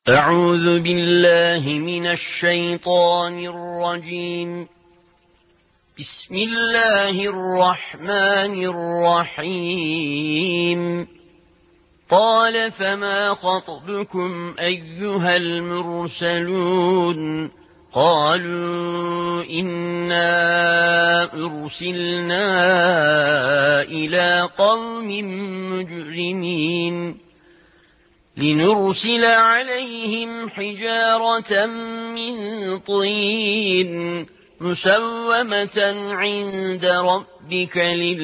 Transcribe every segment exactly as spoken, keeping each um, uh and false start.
أعوذ بالله من الشيطان الرجيم. بسم الله الرحمن الرحيم. قال فما خطبكم أيها المرسلون؟ قالوا إنا أرسلنا إلى قوم مجرمين لنرسل عليهم حجارة من طين مسومة عند ربك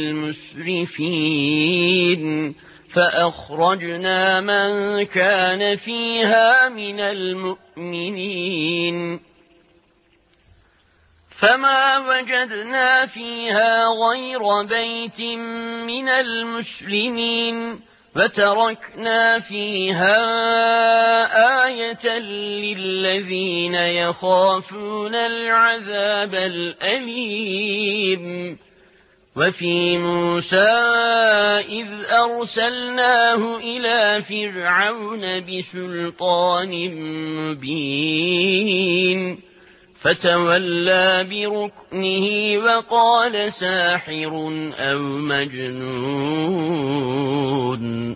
للمسرفين فأخرجنا من كان فيها من المؤمنين فما وجدنا فيها غير بيت من المسلمين وتركنا فيها آية للذين يخافون العذاب الأليم. وفي موسى إذ أرسلناه إلى فرعون بسلطان مبين فتولى بركنه وقال ساحر أو مجنون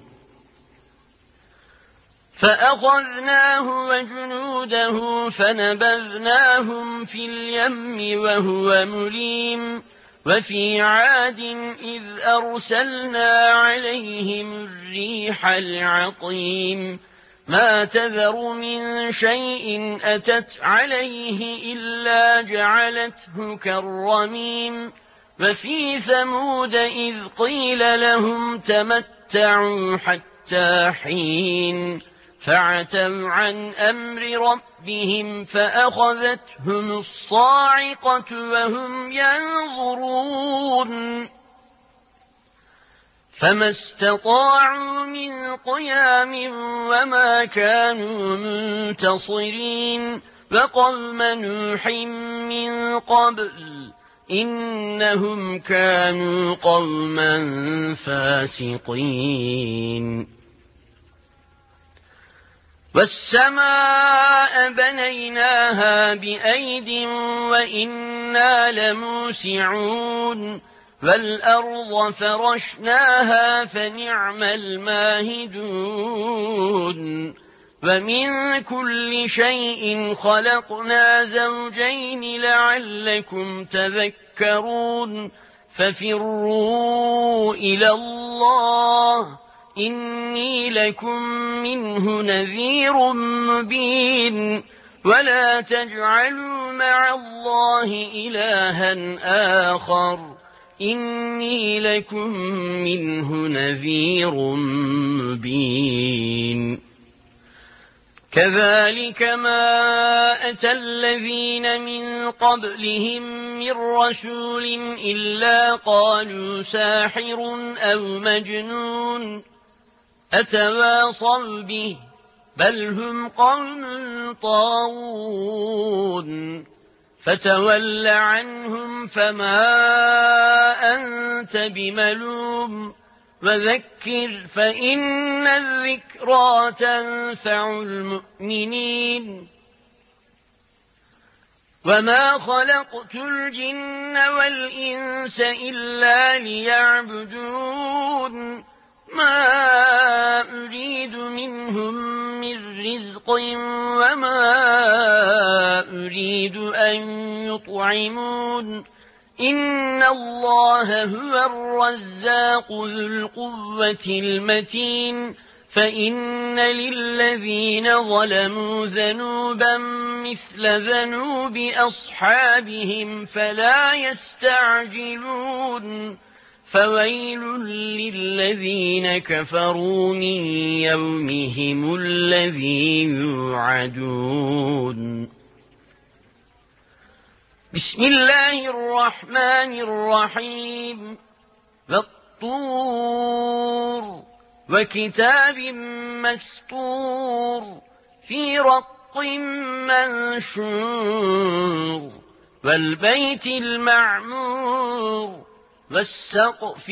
فأخذناه وجنوده فنبذناهم في اليم وهو مليم. وفي عاد إذ أرسلنا عليهم الريح العقيم ما تذر من شيء أتت عليه إلا جعلته كالرميم. وفي ثمود إذ قيل لهم تمتعوا حتى حين فعتوا عن أمر ربهم فأخذتهم الصاعقة وهم ينظرون فما استطاعوا من قيام وما كانوا منتصرين. وقوم نوح من قبل إنهم كانوا قوما فاسقين. والسماء بنيناها بأيد وإنا لموسعون والأرض فرشناها فنعم الماهدون. ومن كل شيء خلقنا زوجين لعلكم تذكرون. ففروا إلى الله إني لكم منه نذير مبين. ولا تجعلوا مع الله إلها آخر إني لكم منه نذير مبين. كذلك ما أتى الذين من قبلهم من رسول إلا قالوا ساحر أو مجنون أتواصوا به بل هم قوم طاغون. فتول عنهم فما أنت بملوم وذكر فإن الذكرى تنفع المؤمنين. وما خلقت الجن والإنس إلا ليعبدون ما أريد منهم من رزق وما أريد أن يطعمون إن الله هو الرزاق ذو القوة المتين. فإن للذين ظلموا ذنوبا مثل ذنوب أصحابهم فلا يستعجلون. فويل للذين كفروا من يومهم الذي يوعدون. بسم الله الرحمن الرحيم. والطور وكتاب مسطور في رق منشور والبيت المعمور والسقف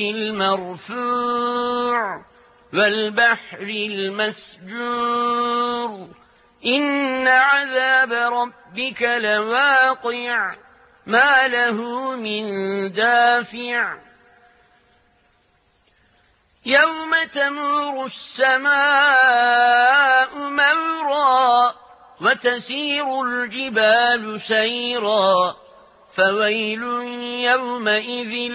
المرفوع والبحر المسجور إن عذاب ربك لواقع ما له من دافع يوم تمور السماء مورا وتسير الجبال سيرا فويل يومئذ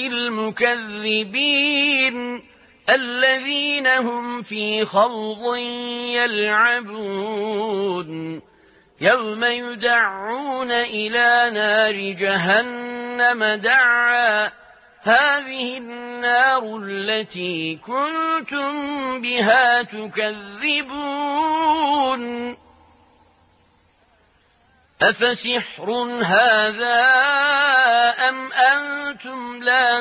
للمكذبين الذين هم في خوض يلعبون يوم يدعون إلى نار جهنم دعا هذه النار التي كنتم بها تكذبون أفسحر هذا أم أنتم لا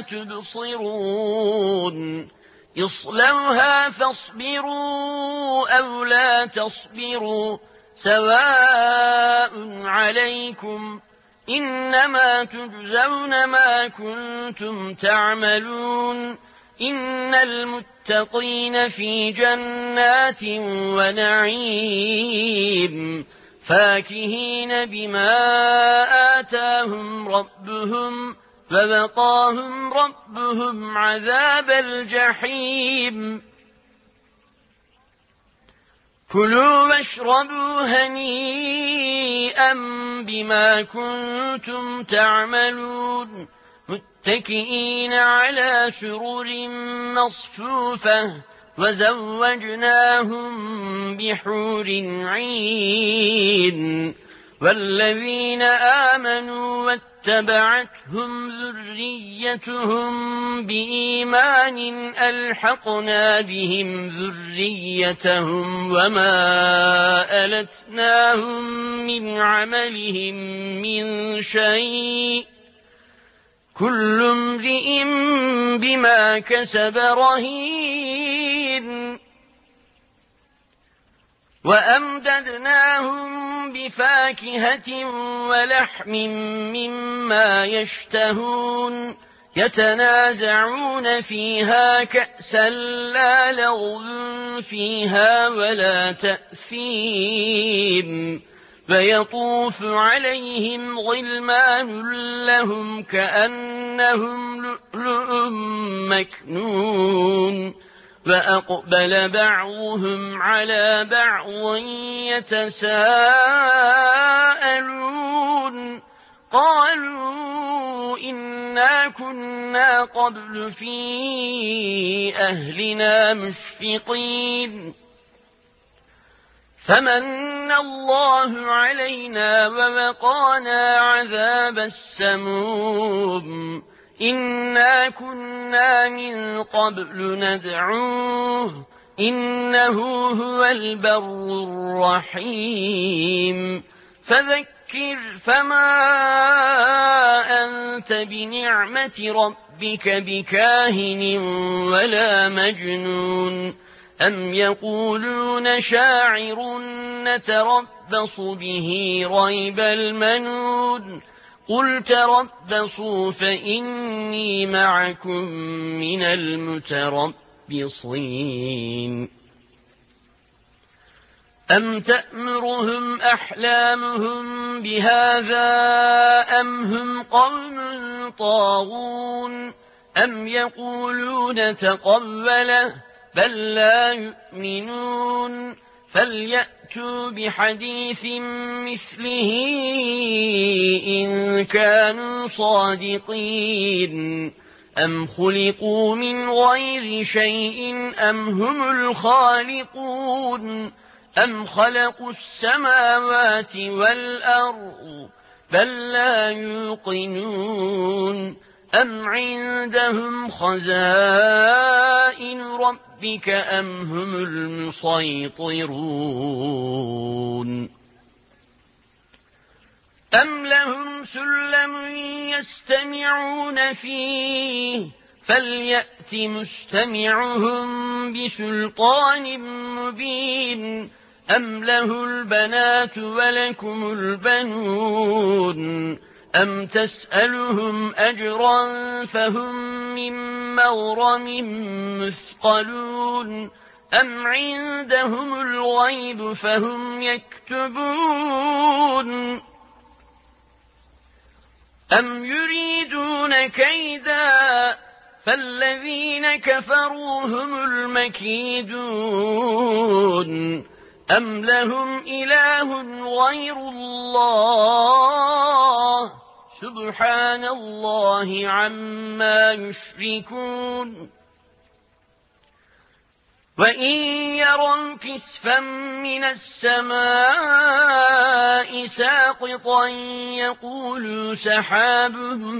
تبصرون اصلوها فاصبروا أو لا تصبروا سواء عليكم إنما تجزون ما كنتم تعملون إن المتقين في جنات ونعيم فاكهين بما آتاهم ربهم فوقاهم ربهم عذاب الجحيم كلوا واشربوا هنيئا بما كنتم تعملون متكئين على سرر مصفوفة وزوجناهم بحور عين والذين آمنوا واتبعتهم ذريتهم بإيمان ألحقنا بهم ذريتهم وما ألتناهم من عملهم من شيء كل امرئ بما كسب رهين وأمددناهم بفاكهة ولحم مما يشتهون يتنازعون فيها كأسا لا لغو فيها ولا تأثيم فيطوف عليهم غلمان لهم كأنهم لؤلؤ مكنون فأقبل بعضهم على بعض يتساءلون قالوا إنا كنا قبل في أهلنا مشفقين فمن الله علينا ووقانا عذاب السموم إنا كنا من قبل ندعوه إنه هو البر الرحيم فذكر فما أنت بنعمة ربك بكاهن ولا مجنون أم يقولون شاعر نتربص به ريب المنون قل تربصوا فإني معكم من المتربصين أم تأمرهم أحلامهم بهذا أم هم قوم طاغون أم يقولون تقوله بل لا يؤمنون فليأتوا بحديث مثله إن كانوا صادقين أم خلقوا من غير شيء أم هم الخالقون أم خلقوا السماوات والأرض بل لا يوقنون أم عندهم خزائن ربك أم هم المسيطرون أم لهم سلم يستمعون فيه فليأت مستمعهم بسلطان مبين أم له البنات ولكم البنون أم تسألهم أجرا فهم من مغرم مثقلون أم عندهم الغيب فهم يكتبون أم يريدون كيدا فالذين كفروا هم المكيدون أم لهم إله غير الله سبحان الله عما يشركون وإن يروا كسفا من السماء ساقطا يقولوا سحاب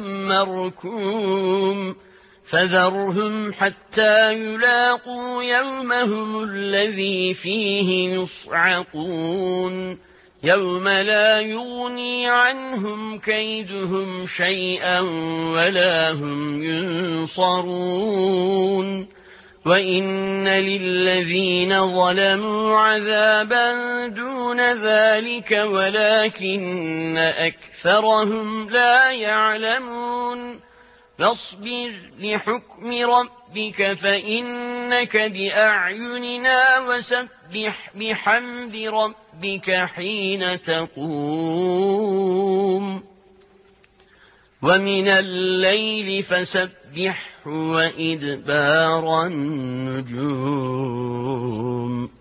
مركوم فذرهم حتى يلاقوا يومهم الذي فيه يصعقون يوم لا يغني عنهم كيدهم شيئا ولا هم ينصرون وإن للذين ظلموا عذابا دون ذلك ولكن أكثرهم لا يعلمون فاصبر لحكم ربك فإنك بأعيننا وسبح بحمد ربك حين تقوم ومن الليل فسبحه وإدبار النجوم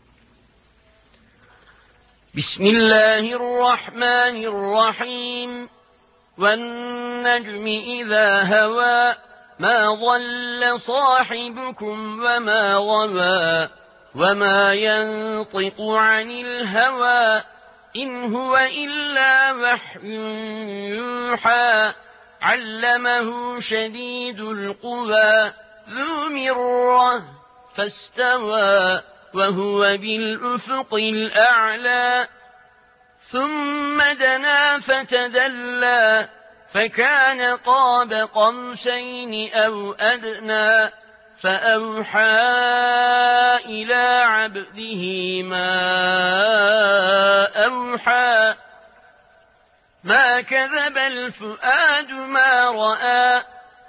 بسم الله الرحمن الرحيم والنجم إذا هوى ما ضل صاحبكم وما غوى وما ينطق عن الهوى إن هو إلا وحي يوحى علمه شديد القوى ذو مرة فاستوى وهو بالأفق الأعلى ثم دنا فتدلى فكان قاب قوسين أو أدنى فأوحى إلى عبده ما أوحى ما كذب الفؤاد ما رأى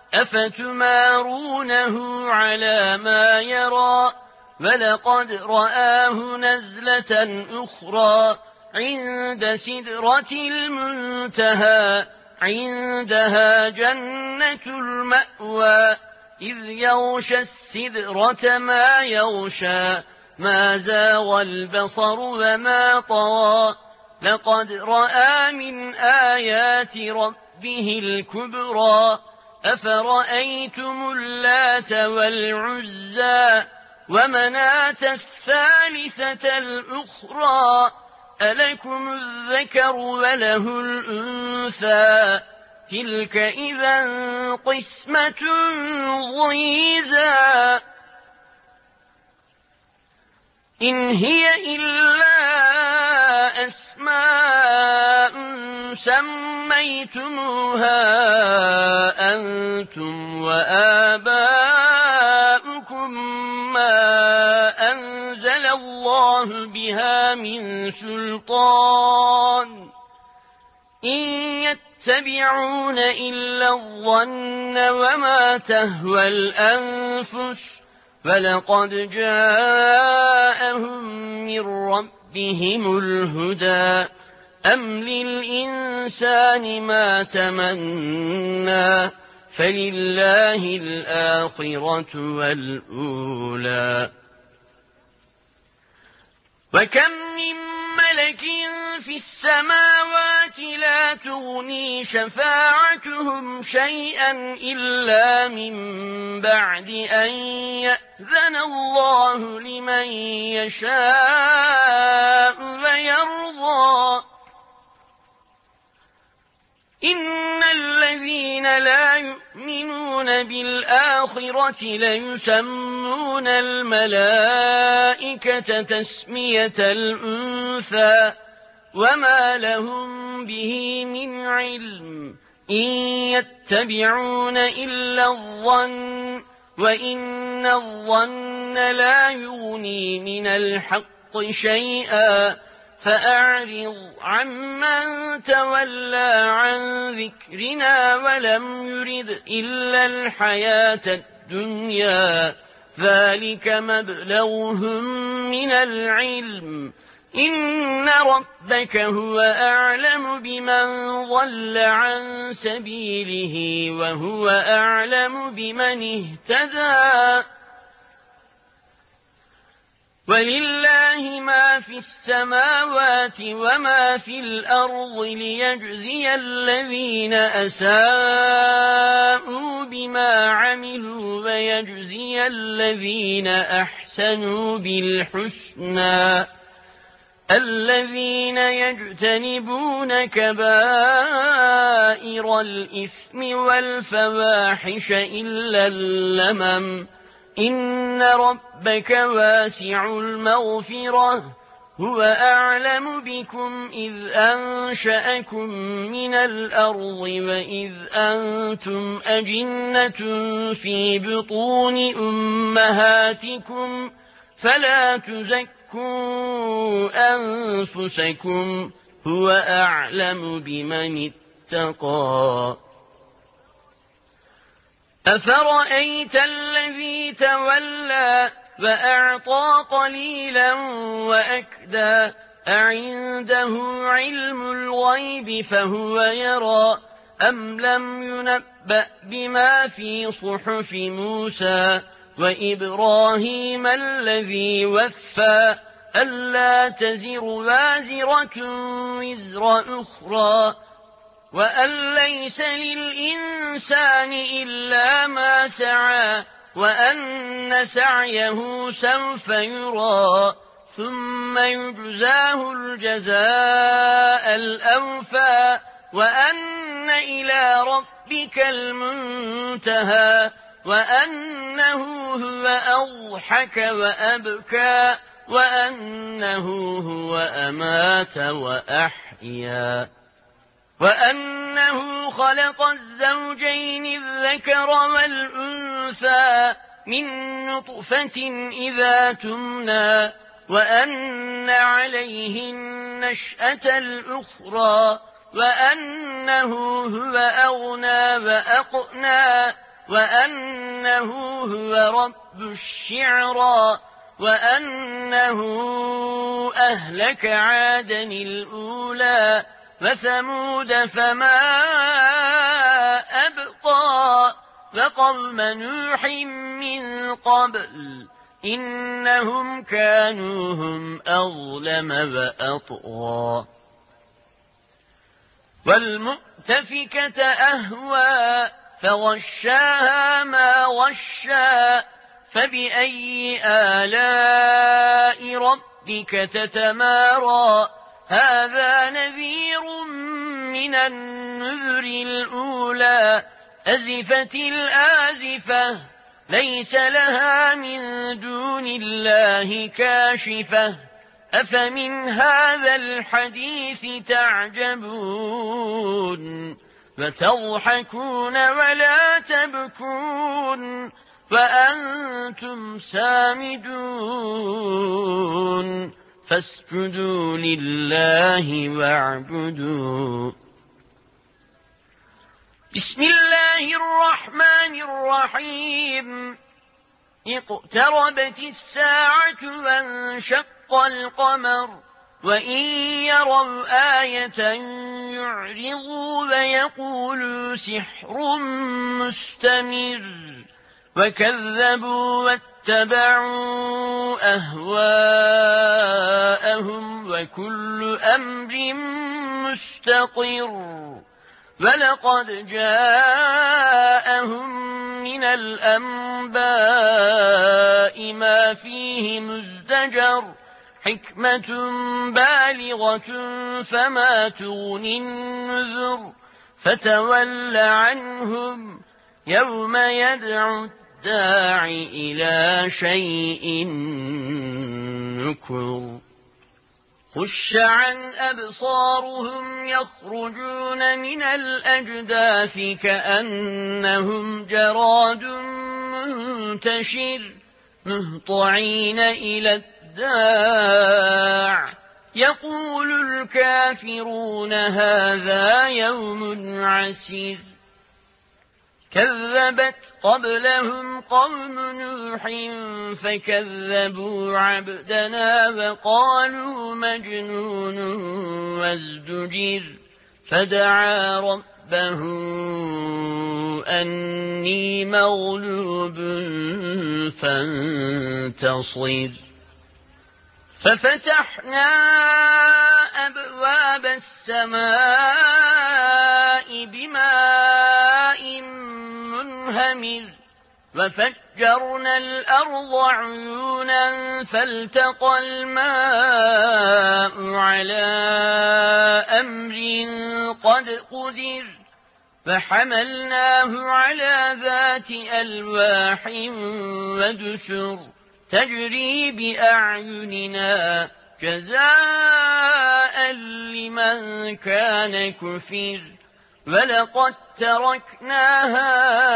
أفتمارونه على ما يرى ولقد رآه نزلة أخرى عند سدرة المنتهى عندها جنة المأوى إذ يغشى السدرة ما يغشى ما زاغ البصر وما طغى لقد رأى من آيات ربه الكبرى أفرأيتم اللات والعزى ومناة الثالثة الأخرى ألكم الذكر وله الأنثى تلك إذا قسمة ضيزى إن هي إلا أسماء سميتموها أنتم وآباؤكم ما أنزل الله بها من سلطان إن يتبعون إلا الظن وما تهوى الأنفس فلقد جاءهم من ربهم الهدى أم للإنسان ما تمنى فلله الآخرة والأولى وكم من ملك في السماوات لا تغني شفاعتهم شيئا إلا من بعد أن يأذن الله لمن يشاء ويرضى إن الذين لا يؤمنون بالآخرة ليسمون الملائكة تسمية الأنثى وما لهم به من علم إن يتبعون إلا الظن وإن الظن لا يغني من الحق شيئا فأعرض عمن تولى عن ذكرنا ولم يرد إلا الحياة الدنيا ذلك مبلغهم من العلم إن ربك هو أعلم بمن ضل عن سبيله وهو أعلم بمن اهتدى ولله ما في السماوات وما في الأرض ليجزي الذين أساءوا بما عملوا ويجزي الذين أحسنوا بالحسنى الذين يجتنبون كبائر الإثم والفواحش إلا اللمم إن ربك واسع المغفرة هو أعلم بكم إذ أنشأكم من الأرض وإذ أنتم أجنة في بطون أمهاتكم فلا تزكوا أنفسكم هو أعلم بمن اتقى أفرأيت الذي تولى وأعطى قليلا وأكدى أعنده علم الغيب فهو يرى أم لم ينبأ بما في صحف موسى وإبراهيم الذي وفى ألا تزر وازرة وزر أخرى وأن ليس للإنسان إلا ما سعى وأن سعيه سوف يرى ثم يجزاه الجزاء الأوفى وأن إلى ربك المنتهى وأنه هو أضحك وأبكى وأنه هو أمات وأحيا وأنه خلق الزوجين الذكر والأنثى من نطفة إذا تمنى وأن عليه النشأة الأخرى وأنه هو أغنى وأقنى وأنه هو رب الشعرى وأنه أهلك عادا الأولى وثمود فما أبقى وقوم نوح من قبل إنهم كانوا هم أظلم وأطغى والمؤتفكة أهوى فغشاها ما غشى فبأي آلاء ربك تتمارى هذا نذير من النذر الأولى أزفت الآزفة ليس لها من دون الله كاشفة أفمن هذا الحديث تعجبون وتضحكون ولا تبكون وأنتم سامدون فاسجدوا لله واعبدوا بسم الله الرحمن الرحيم اقتربت الساعة وانشق القمر وإن يروا آية يعرضوا ويقولوا سحر مستمر وكذبوا واتبعوا أهواءهم وكل أمر مستقر ولقد جاءهم من الأنباء ما فيه مزدجر حكمة بالغة فما تغني النذر فتول عنهم يوم يدعو الداعي إلى شيء نكر خش عن أبصارهم يخرجون من الأجداث كأنهم جراد منتشر مهطعين إلى الداع يقول الكافرون هذا يوم عسير كذبت قبلهم قوم نوح فكذبوا عبدنا وقالوا مجنون وازدجر فدعا ربه أني مغلوب فانتصر ففتحنا أبواب السماء بماء منهمر وفجرنا الأرض عيونا فالتقى الماء على أمر قد قدر فحملناه على ذات ألواح ودسر تجري بأعيننا جزاء لمن كان كفر ولقد تركناها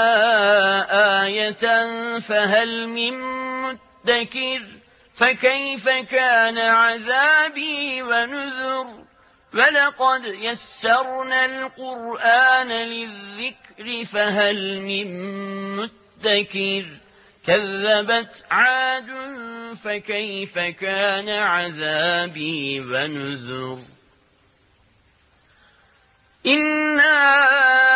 آية فهل من مدكر فكيف كان عذابي ونذر ولقد يسرنا القرآن للذكر فهل من مدكر كذبت عاد فكيف كان عذابي ونذر إنا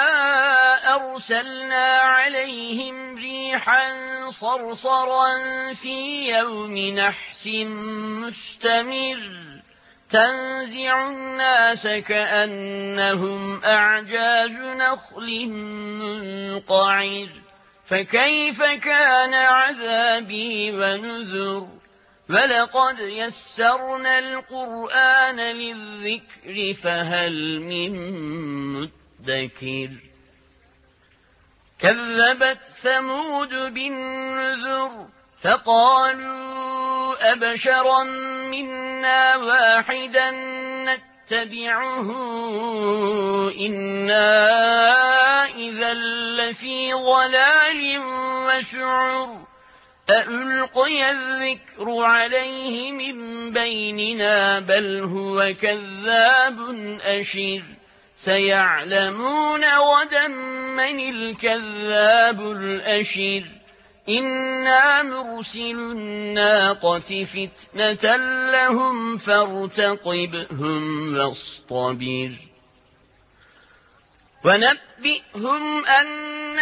أرسلنا عليهم ريحا صرصرا في يوم نحس مستمر تنزع الناس كأنهم أعجاز نخل منقعر فكيف كان عذابي ونذر ولقد يسرنا القرآن للذكر فهل من مدكر كذبت ثمود بالنذر فقالوا أبشرا منا واحدا نتبعه إنا إذا لفي ضلال وسعر أألقي الذكر عليه من بيننا بل هو كذاب أشر سيعلمون غدا من الكذاب الأشر إنا مرسل الناقة فتنة لهم فارتقبهم واصطبر ونبئهم أن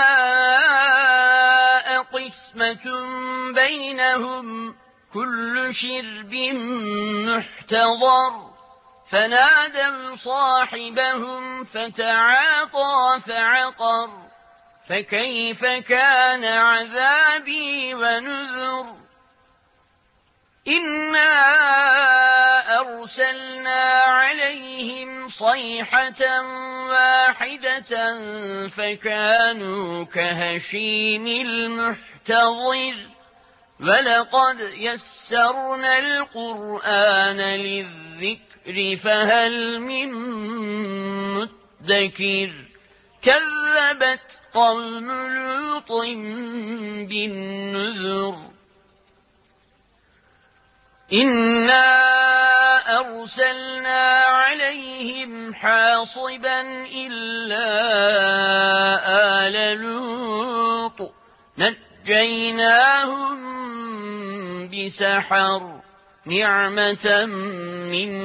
الماء قسمة بينهم كل شرب محتضر فنادوا صاحبهم فتعاطى فعقر فكيف كان عذابي ونذر إنا أرسلنا عليهم صيحة واحدة فكانوا كهشيم المحتضر ولقد يسرنا القرآن للذكر فهل من مدكر كذبت قوم لوط بالنذر إنا أرسلنا عليهم حاصبا إلا آل لوط نجيناهم بسحر نعمة من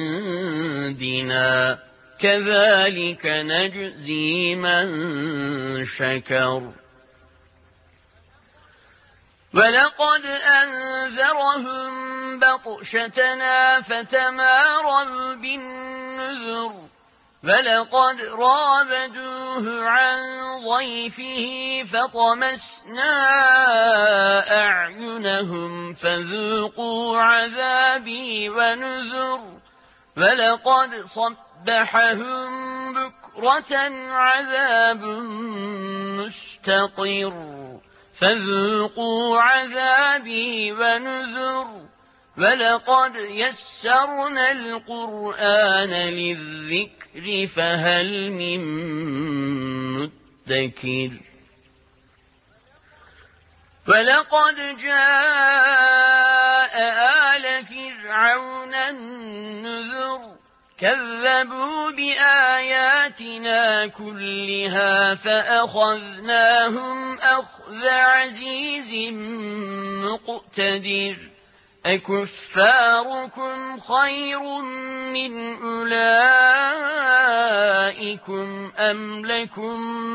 عندنا كذلك نجزي من شكر ولقد أنذرهم بطشتنا فتماروا بالنذر ولقد رابدوه عن ضيفه فطمسنا أعينهم فذوقوا عذابي ونذر ولقد صبحهم بكرة عذاب مستقر فذوقوا عذابي ونذر ولقد يسرنا القرآن للذكر فهل من مدكر ولقد جاء آل فرعون النذر كذبوا بآياتنا كلها فأخذناهم أخذ عزيز مقتدر أكفاركم خير من أولئكم أم لكم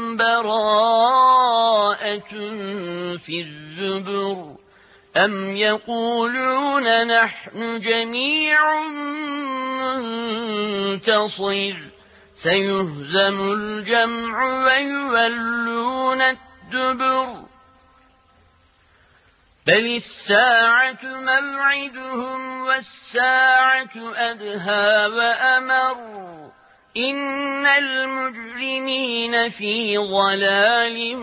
براءة في الزبر أم يقولون نحن جميع منتصر سيهزم الجمع ويولون الدبر بل الساعة موعدهم والساعة أدهى وأمر إن المجرمين في ضلال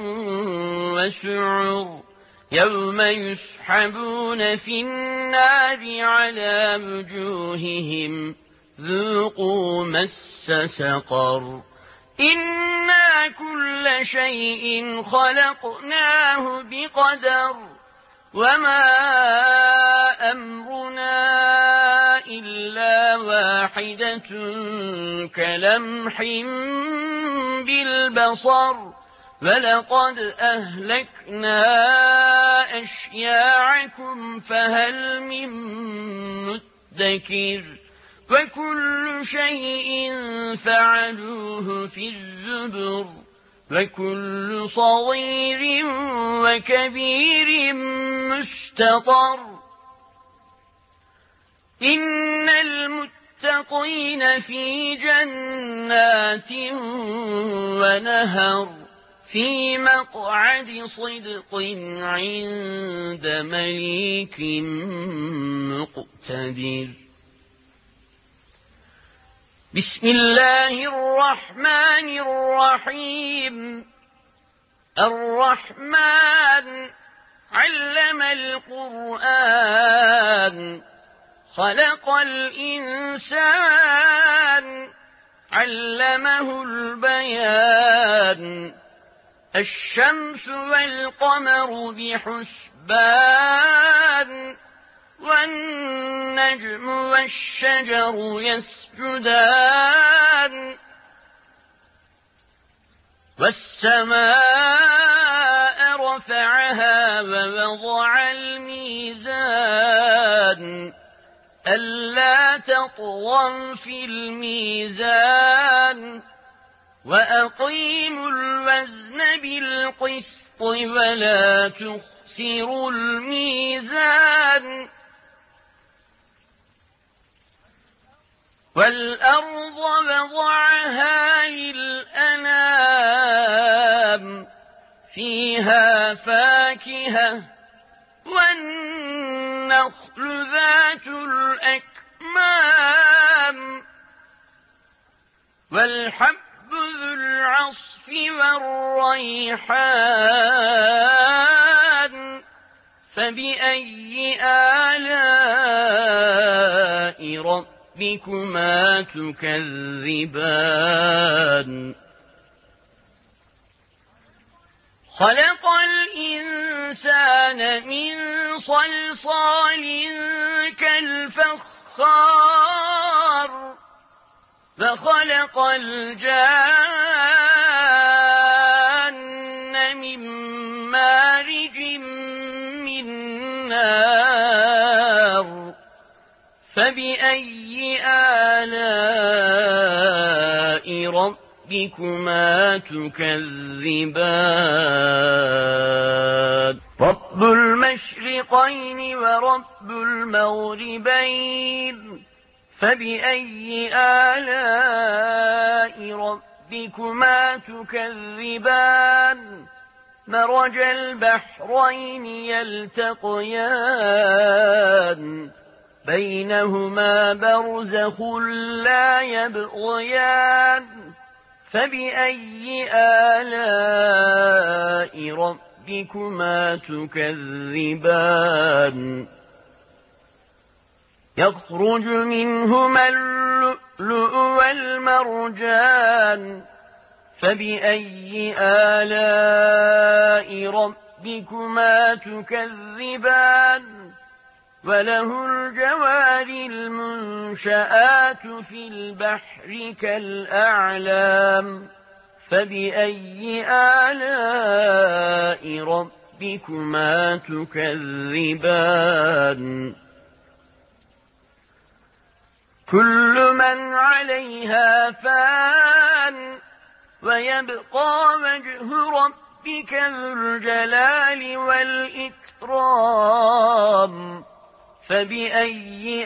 وسعر يوم يسحبون في النار على وجوههم ذوقوا مس سقر إنا كل شيء خلقناه بقدر وما أمرنا إلا واحدة كلمح بالبصر ولقد أهلكنا أشياعكم فهل من مدكر وكل شيء فعلوه في الزبر وكل صغير وكبير مستطر إن المتقين في جنات ونهر في مقعد صدق عند مليك مقتدر بسم الله الرحمن الرحيم الرحمن علم القرآن خلق الإنسان علمه البيان الشمس والقمر بحسبان والنجم والشجر يسجدان والسماء رفعها ووضع الميزان ألا تطغوا في الميزان وأقيموا الوزن بالقسط ولا تخسروا الميزان والأرض وضعها للأنام فيها فاكهة والنخل ذات الأكمام والحب ذو العصف والريحان فبأي آلاء ربكما تكذبان خلق الإنسان من صلصال كالفخار فخلق الجان من مارج من نار فبأي آلاء ربكما تكذبان رب المشرقين ورب المغربين فبأي آلاء ربكما تكذبان مرج البحرين يلتقيان بينهما برزخ لا يبغيان فبأي آلاء ربكما تكذبان يخرج منهما اللؤلؤ والمرجان فبأي آلاء ربكما تكذبان وله الجوار المنشآت في البحر كالأعلام فبأي آلاء ربكما تكذبان كل من عليها فان ويبقى وجه ربك ذو الجلال والإكرام فبأي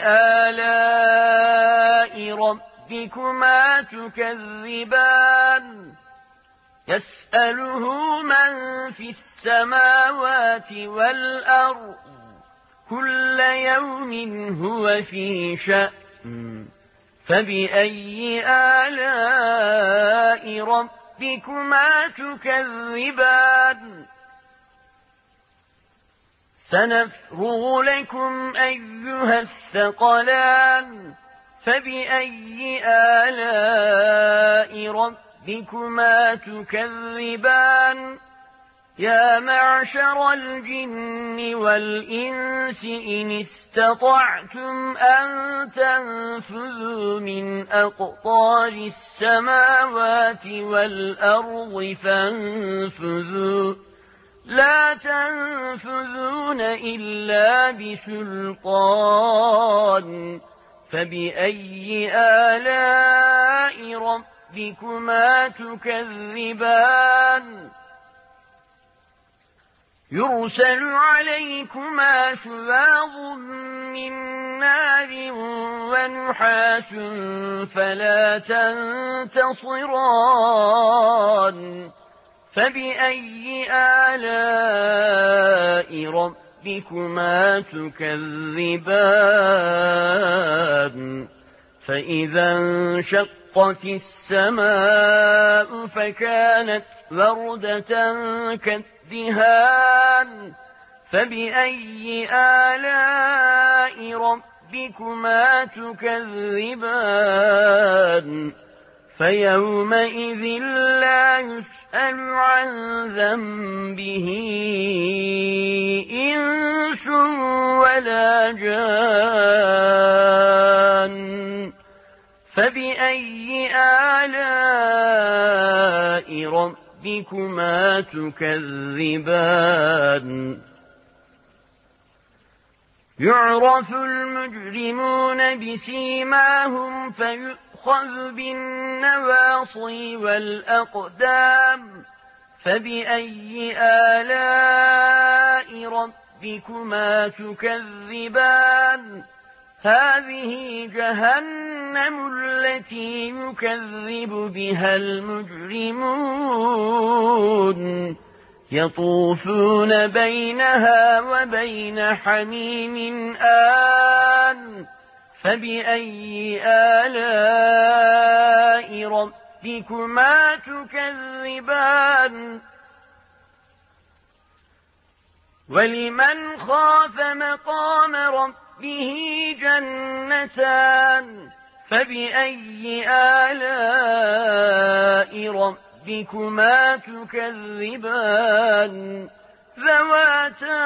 آلاء ربكما تكذبان يسأله من في السماوات والأرض كل يوم هو في شأن فبأي آلاء ربكما تكذبان سنفرغ لكم أيها الثقلان فبأي آلاء ربكما تكذبان يا معشر الجن والإنس إن استطعتم أن تنفذوا من أقطار السماوات والأرض فانفذوا لا تنفذون إلا بسلطان فبأي آلاء ربكما تكذبان يرسل عليكما شواظ من نار ونحاس فلا تنتصران فبأي آلاء ربكما تكذبان فإذا انشقت السماء فكانت وردة كالدهان فبأي آلاء ربكما تكذبان فيومئذ لا يسأل عن ذنبه إنس ولا جان فبأي آلاء ربكما تكذبان يعرف المجرمون بسيماهم فيؤخذ بالنواصي والأقدام فبأي آلاء ربكما تكذبان هذه جهنم التي يكذب بها المجرمون يطوفون بينها وبين حميم آن فبأي آلاء ربكما تكذبان ولمن خاف مقام ربه جنتان فبأي آلاء ربكما تكذبان ذواتا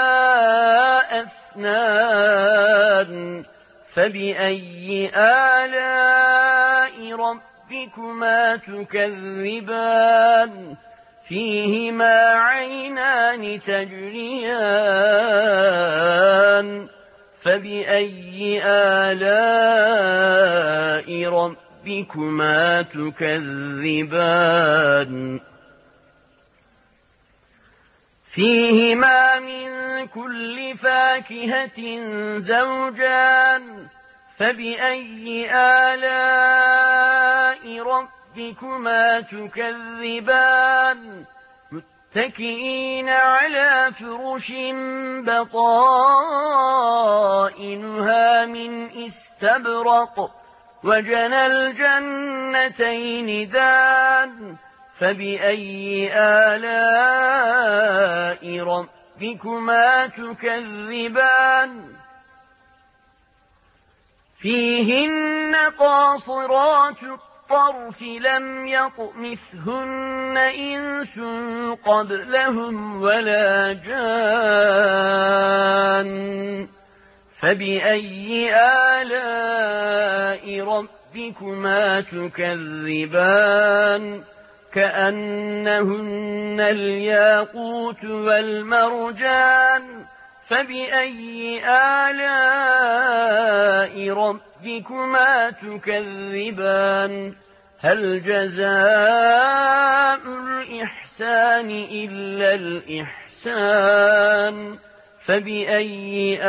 أفنان فبأي آلاء ربكما تكذبان فيهما عينان تجريان فبأي آلاء ربكما تكذبان فيهما من كل فاكهة زوجان فبأي آلاء ربكما تكذبان متكئين على فرش بطائنها من استبرق وجنى الجنتين دان فبأي آلاء ربكما تكذبان فيهن قاصرات الطرف لم يطمثهن إنس قبلهم ولا جان فبأي آلاء ربكما تكذبان كأنهن الياقوت والمرجان فبأي آلاء ربكما تكذبان هل جزاء الإحسان إلا الإحسان فبأي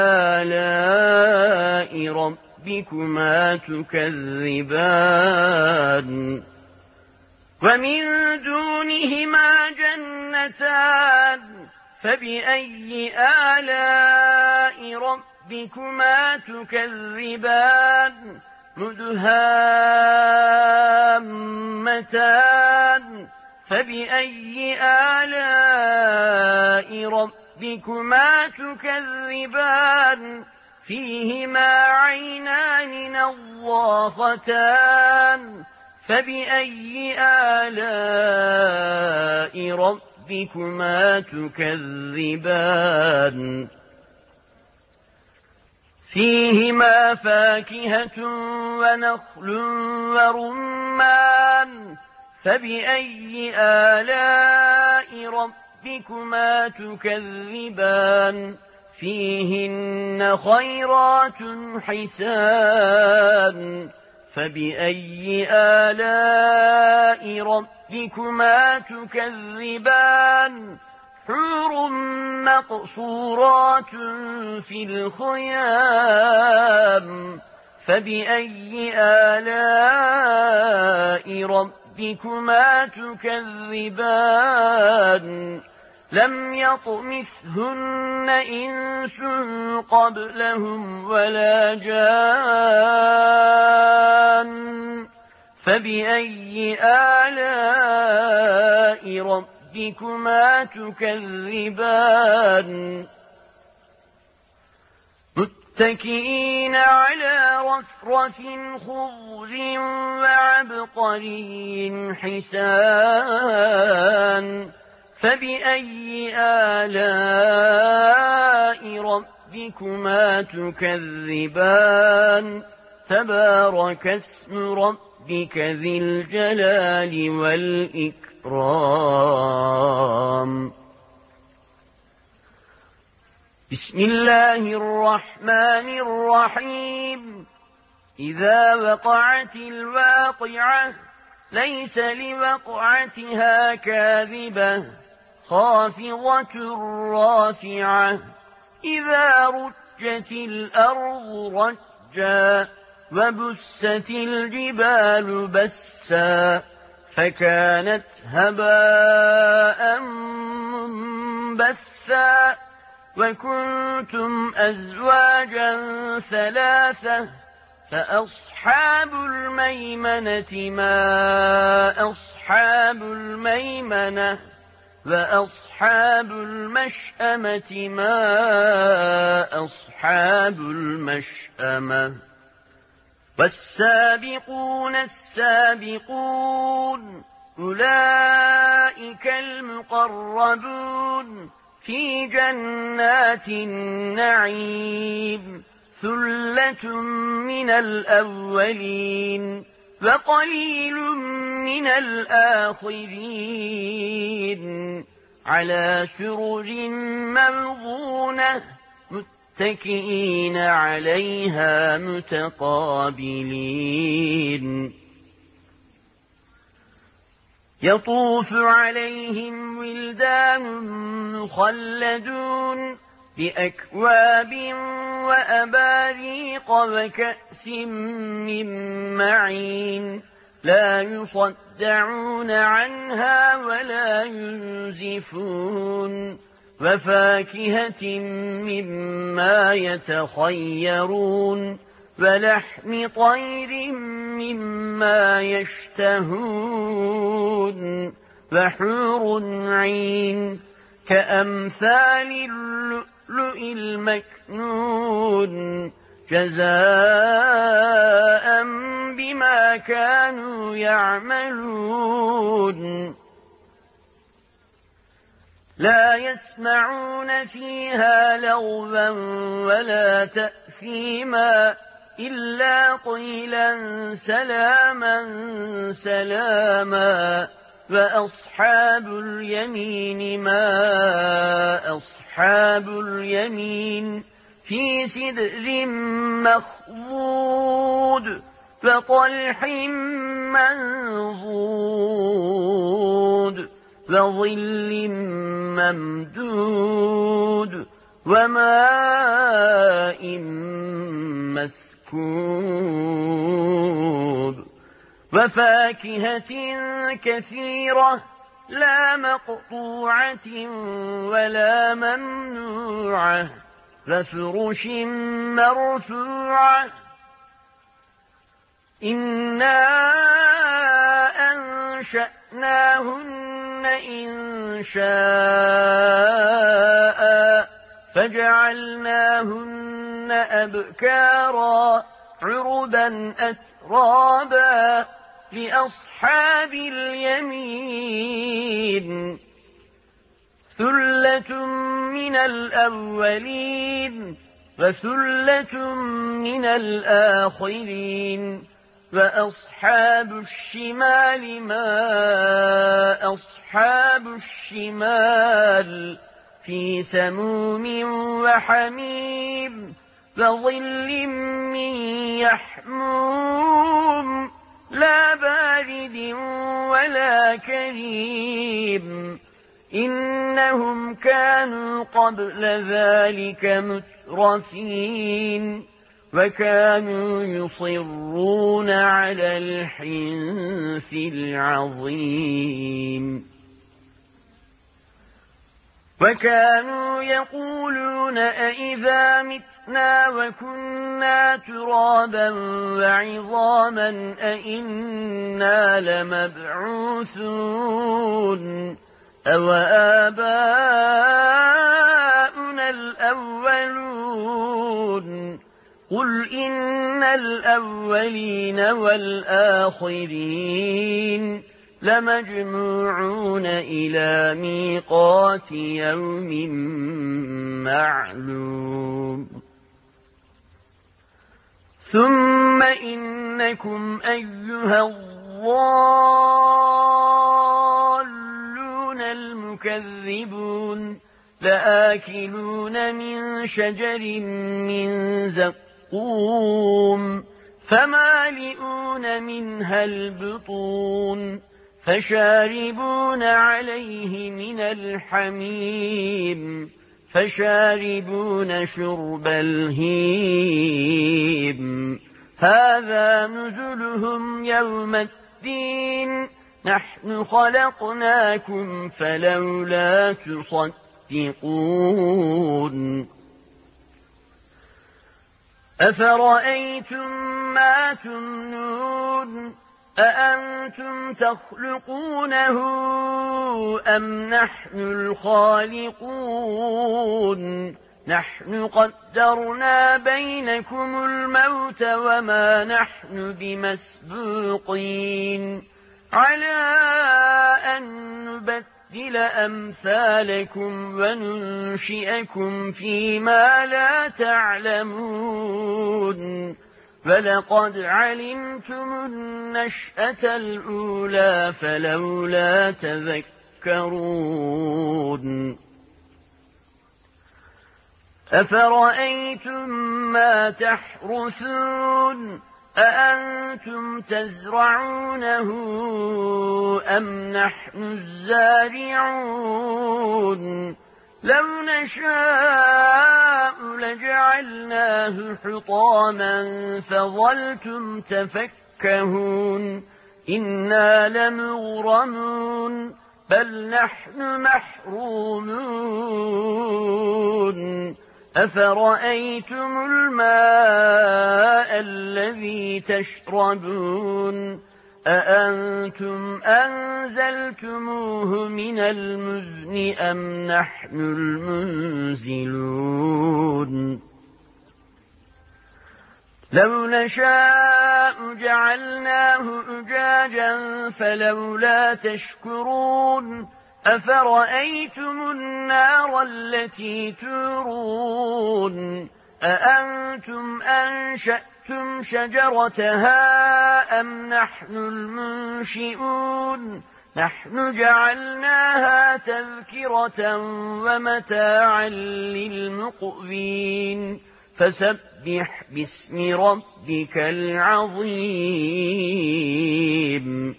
آلاء ربكما تكذبان ومن دونهما جنتان فبأي آلاء ربكما تكذبان مدهامتان فبأي آلاء ربكما تكذبان فيهما عينان نضاختان فبأي آلاء ربكما تكذبان فيهما فاكهة ونخل ورمان فبأي آلاء ربكما تكذبان فيهن خيرات حسان فبأي آلاء ربكما تكذبان حور مقصورات في الخيام فبأي آلاء ربكما تكذبان لم يطمثهن إنس قبلهم ولا جان فبأي آلاء ربكما تكذبان متكئين على رفرف خضر وعبقري حسان فبأي آلاء ربكما تكذبان تبارك اسم ربك ذي الجلال والإكرام بسم الله الرحمن الرحيم إذا وقعت الواقعة ليس لوقعتها كاذبة خافضة رافعة إذا رجت الأرض رجا وبست الجبال بسا فكانت هباء منبثا وكنتم أزواجا ثلاثة فأصحاب الميمنة ما أصحاب الميمنة وأصحاب المشأمة ما أصحاب المشأمة والسابقون السابقون أولئك المقربون في جنات النعيم ثلة من الأولين وقليل من الآخرين على سرر موضونة متكئين عليها متقابلين يطوف عليهم ولدان مخلدون بأكواب وأباريق وكأس من معين لا يصدعون عنها ولا ينزفون وفاكهة مما يتخيرون ولحم طير مما يشتهون وحور عين كأمثال اللؤلؤ المكنون جزاء بما كانوا يعملون لا يسمعون فيها لغوا ولا تأثيما تأثيما إلا قيلا سلاما سلاما. وأصحاب اليمين ما أصحاب اليمين في سدر مخضود وطلح منضود وظل ممدود وماء مسكوب وفاكهة كثيرة لا مقطوعة ولا ممنوعة وفرش مرفوعة. إنا أنشأناهن إن شاء فجعلناهن أبكارا عربا أترابا لأصحاب اليمين ثلة من الأولين وثلة من الآخرين. وأصحاب الشمال ما أصحاب الشمال في سموم وحميم وظل من يحموم لا بارد ولا كريم. إنهم كانوا قبل ذلك مترفين وكانوا يصرون على الحنث العظيم وكانوا يقولون أئذا متنا وكنا ترابا وعظاما أئنا لمبعوثون أو آباؤنا الأولون. قل إن الأولين والآخرين لمجموعون إلى ميقات يوم معلوم. ثم إنكم أيها الضالون المكذبون لآكلون من شجر من زقوم فمالئون منها البطون فشاربون عليه من الحميم فشاربون شرب الهيم. هذا نزلهم يوم الدين نحن خلقناكم فلولا تصدقون. أفرأيتم ما تمنون أأنتم تخلقونه أم نحن الخالقون. نحن قدرنا بينكم الموت وما نحن بمسبوقين على أن نبدل أمثالكم وننشئكم فيما لا تعلمون. فلقد علمتم النشأة الأولى فلولا تذكرون. أفرأيتم ما تحرثون أأنتم تزرعونه أم نحن الزارعون. لو نشاء لجعلناه حطاما فظلتم تفكهون. إنا لمغرمون بل نحن محرومون. أفرأيتم الماء الذي تشربون أأنتم أنزلتموه من المزن أم نحن المنزلون. لو نشاء جعلناه أجاجا فلولا تشكرون. أفرأيتم النار التي تورون أأنتم أنشأتم شجرتها أم نحن المنشئون نحن جعلناها تذكرة ومتاعا للمقوين فسبح باسم ربك العظيم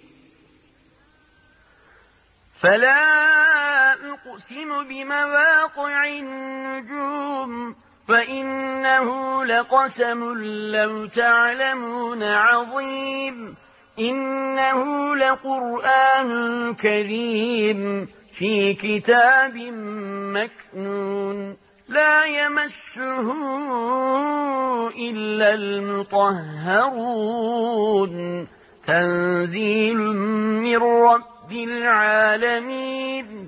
فلا أقسم بمواقع النجوم فإنه لقسم لو تعلمون عظيم إنه لقرآن كريم في كتاب مكنون لا يمسه إلا المطهرون تنزيل من رب العالمين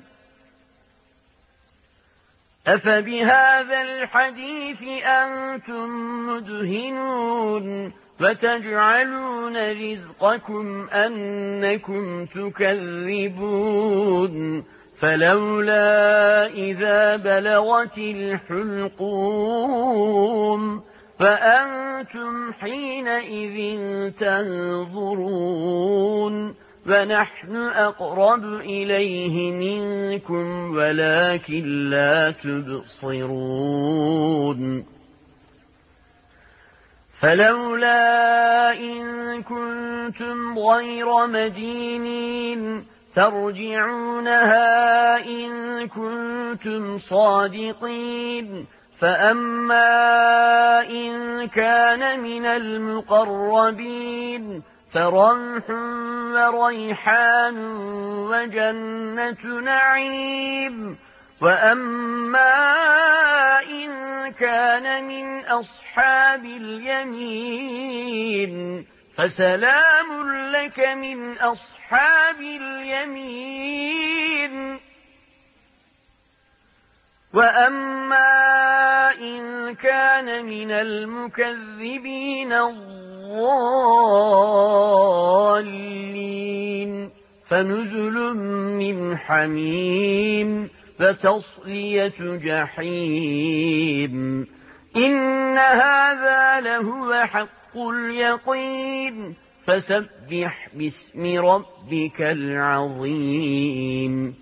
أفبهذا الحديث أنتم مدهنون وتجعلون رزقكم أنكم تكذبون فلولا إذا بلغت الحلقوم فأنتم حينئذ تنظرون ونحن أقرب إليه منكم ولكن لا تبصرون فلولا إن كنتم غير مدينين ترجعونها إن كنتم صادقين فأما إن كان من المقربين فروح وريحان وجنة نعيم وأما إن كان من أصحاب اليمين فسلام لك من أصحاب اليمين وأما إن كان من المكذبين الضالين فنزل من حميم وتصلية جحيم إن هذا لهو حق اليقين فسبح باسم ربك العظيم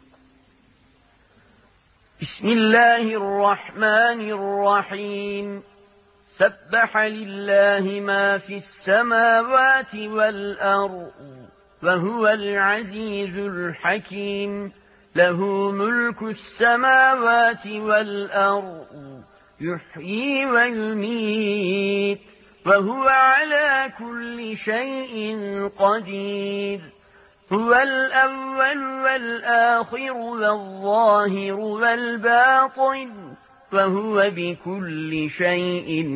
بسم الله الرحمن الرحيم سبح لله ما في السماوات والأرض وهو العزيز الحكيم له ملك السماوات والأرض يحيي ويميت وهو على كل شيء قدير هو الأول والآخر والظاهر والباطن وهو بكل شيء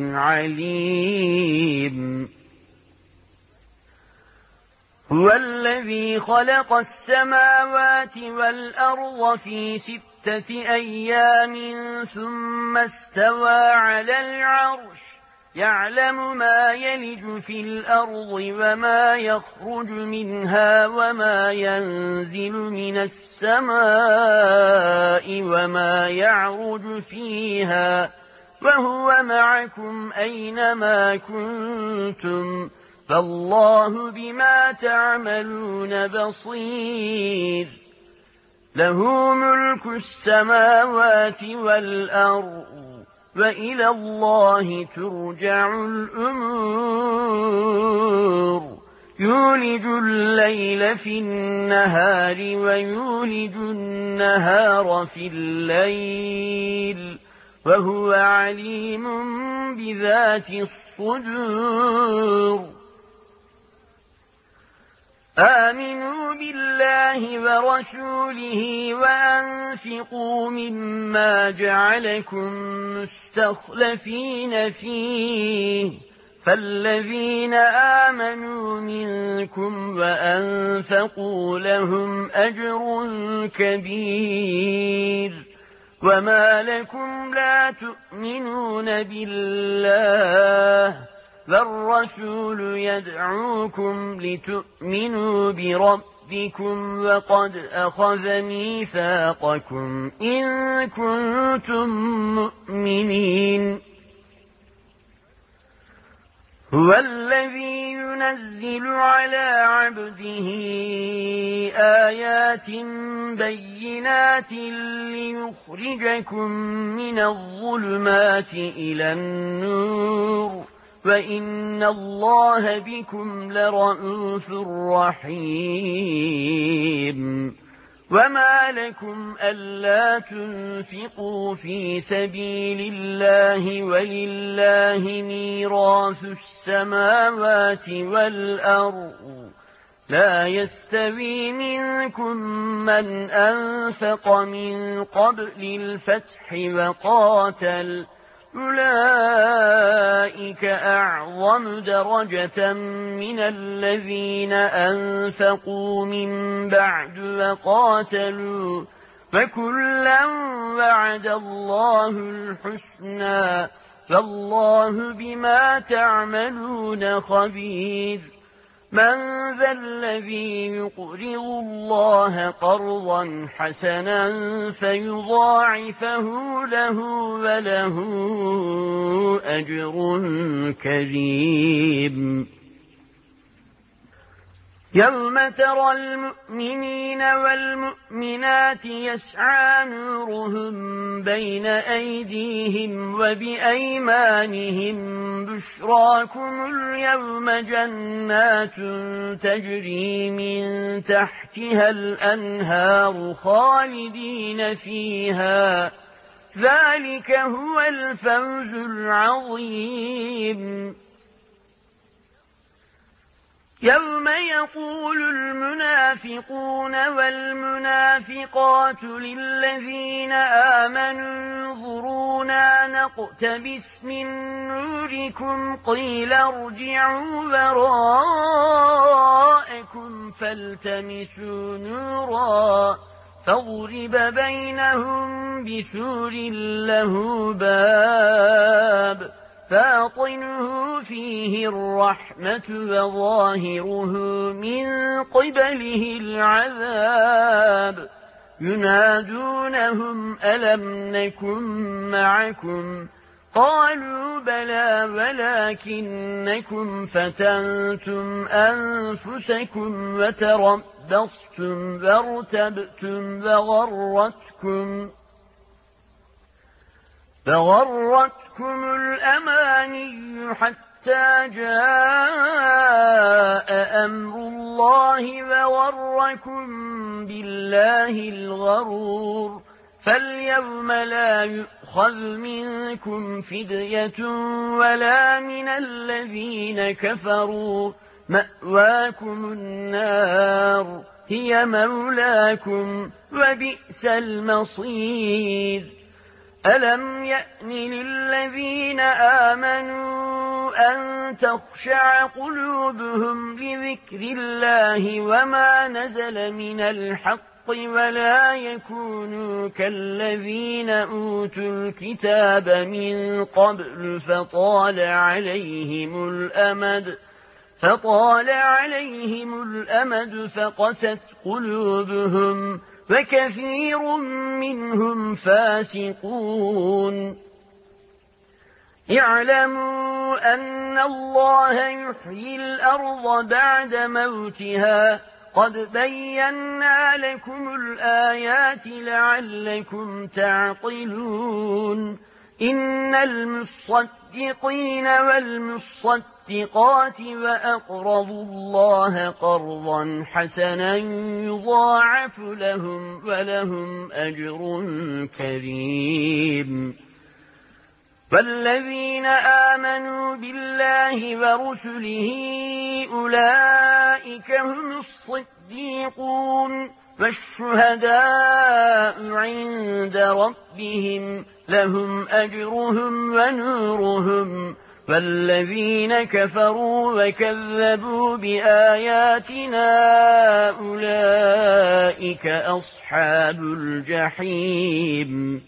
عليم هو الذي خلق السماوات والأرض في ستة أيام ثم استوى على العرش يعلم ما يلج في الأرض وما يخرج منها وما ينزل من السماء وما يعرج فيها وهو معكم أينما كنتم فالله بما تعملون بصير له ملك السماوات والأرض وإلى الله ترجع الأمور يولج الليل في النهار ويولج النهار في الليل وهو عليم بذات الصدور آمنوا بالله ورسوله وأنفقوا مما جعلكم مستخلفين فيه فالذين آمنوا منكم وأنفقوا لهم أجر كبير وما لكم لا تؤمنون بالله والرسول يدعوكم لتؤمنوا بربكم وقد أخذ ميثاقكم إن كنتم مؤمنين هو الذي ينزل على عبده آيات بينات ليخرجكم من الظلمات إلى النور وإن الله بكم لرءوف رحيم وما لكم ألا تنفقوا في سبيل الله ولله ميراث السماوات والأرض لا يستوي منكم من أنفق من قبل الفتح وقاتل أولئك أعظم درجة من الذين أنفقوا من بعد وقاتلوا فكلا وعد الله الحسنى فالله بما تعملون خبير من ذا الذي يقرض الله قرضا حسنا فيضاعفه له وله أجر كريم يوم ترى المؤمنين والمؤمنات يسعى نورهم بين أيديهم وبأيمانهم بشراكم اليوم جنات تجري من تحتها الأنهار خالدين فيها ذلك هو الفوز العظيم يوم يقول المنافقون والمنافقات للذين آمنوا انظرونا نقتبس من نوركم قيل ارجعوا وراءكم فالتمسوا نورا فاضرب بينهم بسور له باب باطنه فيه الرحمة وظاهره من قبله العذاب ينادونهم ألم نكن معكم قالوا بلى ولكنكم فتنتم أنفسكم وتربصتم وارتبتم وغرتكم فغرتكم الأماني حتى جاء أمر الله وغركم بالله الغرور فاليوم لا يؤخذ منكم فدية ولا من الذين كفروا مأواكم النار هي مولاكم وبئس المصير ألم يأن للذين آمنوا أن تخشع قلوبهم لذكر الله وما نزل من الحق ولا يكونوا كالذين أوتوا الكتاب من قبل فطال عليهم الأمد فطال عليهم الأمد فقست قلوبهم وكثير منهم فاسقون اعلموا أن الله يحيي الأرض بعد موتها قد بينا لكم الآيات لعلكم تعقلون إن المصدقين والمصدقات وأقرضوا الله قرضا حسنا يضاعف لهم ولهم أجر كريم والذين آمنوا بالله ورسله أولئك هم الصديقون والشهداء عند ربهم لهم أجرهم ونورهم والذين كفروا وكذبوا بآياتنا أولئك أصحاب الجحيم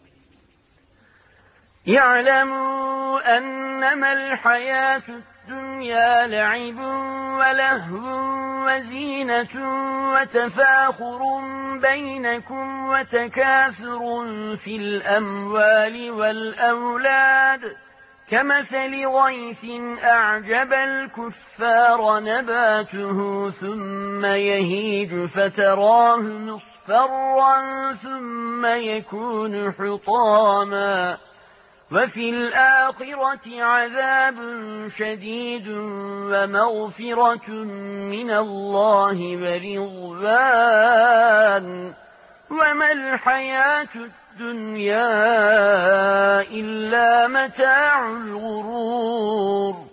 يعلموا أنما الحياة الدنيا لعب ولهو وزينة وتفاخر بينكم وتكاثر في الأموال والأولاد كمثل غيث أعجب الكفار نباته ثم يهيج فتراه مصفرا ثم يكون حطاما وفي الآخرة عذاب شديد ومغفرة من الله ورضوان وما الحياة الدنيا إلا متاع الغرور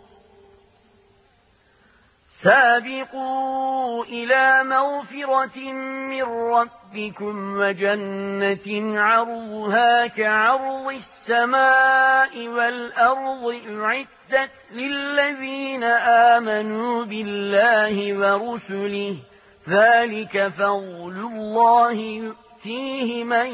سابقوا إلى مغفرة من ربكم وجنة عرضها كعرض السماء والأرض أعدت للذين آمنوا بالله ورسله ذلك فضل الله يؤتيه من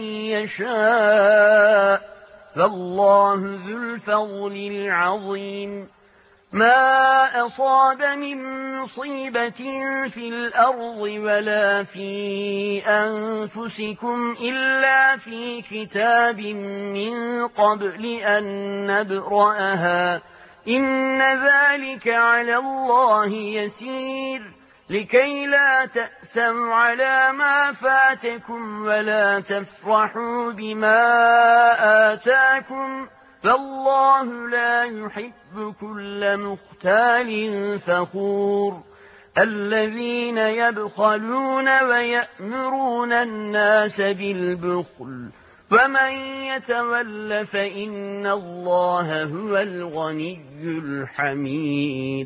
يشاء فالله ذو الفضل العظيم ما أصاب من مصيبة في الأرض ولا في أنفسكم إلا في كتاب من قبل أن نبرأها إن ذلك على الله يسير لكي لا تأسوا على ما فاتكم ولا تفرحوا بما آتاكم فالله لا يحب كل مختال فخور الذين يبخلون ويأمرون الناس بالبخل ومن يتول فإن الله هو الغني الحميد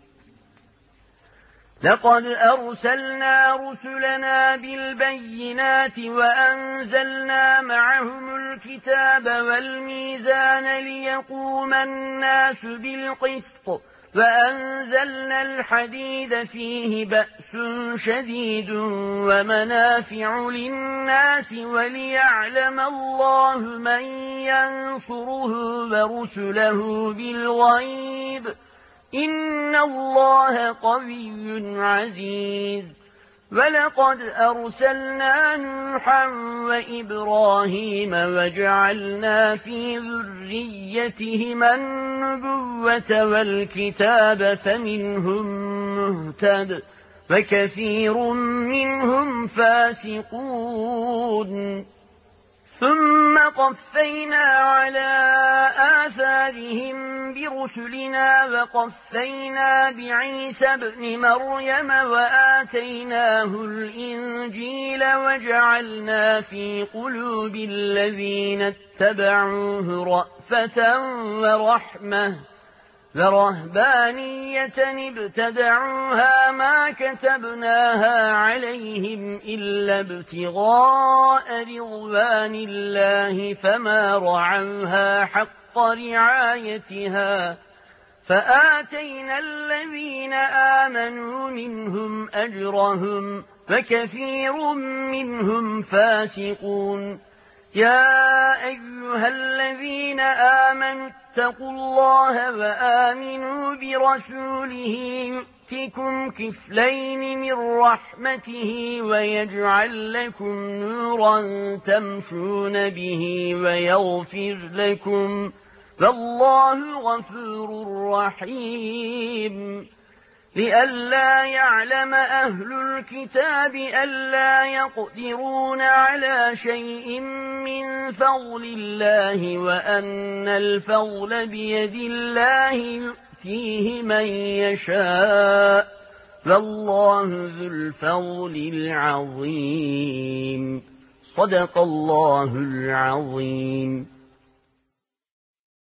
لقد أرسلنا رسلنا بالبينات وأنزلنا معهم الكتاب والميزان ليقوم الناس بالقسط وأنزلنا الحديد فيه بأس شديد ومنافع للناس وليعلم الله من ينصره ورسله بالغيب إن الله قوي عزيز ولقد أرسلنا نوحا وإبراهيم وجعلنا في ذريتهما النبوة والكتاب فمنهم مهتد وكثير منهم فاسقون ثم قفينا على آثارهم برسلنا وقفينا بعيسى ابن مريم وآتيناه الإنجيل وجعلنا في قلوب الذين اتبعوه رأفة ورحمة ورهبانية ابتدعوها ما كتبناها عليهم إلا ابتغاء رضوان الله فما رعوها حق رعايتها فآتينا الذين آمنوا منهم أجرهم وكثير منهم فاسقون يا أيها الذين آمنوا اتقوا الله وآمنوا برسوله يؤتكم كفلين من رحمته ويجعل لكم نورا تمشون به ويغفر لكم فالله غفور رحيم لئلا يعلم أهل الكتاب ألا يقدرون على شيء من فضل الله وأن الفضل بيد الله يؤتيه من يشاء فالله ذو الفضل العظيم صدق الله العظيم.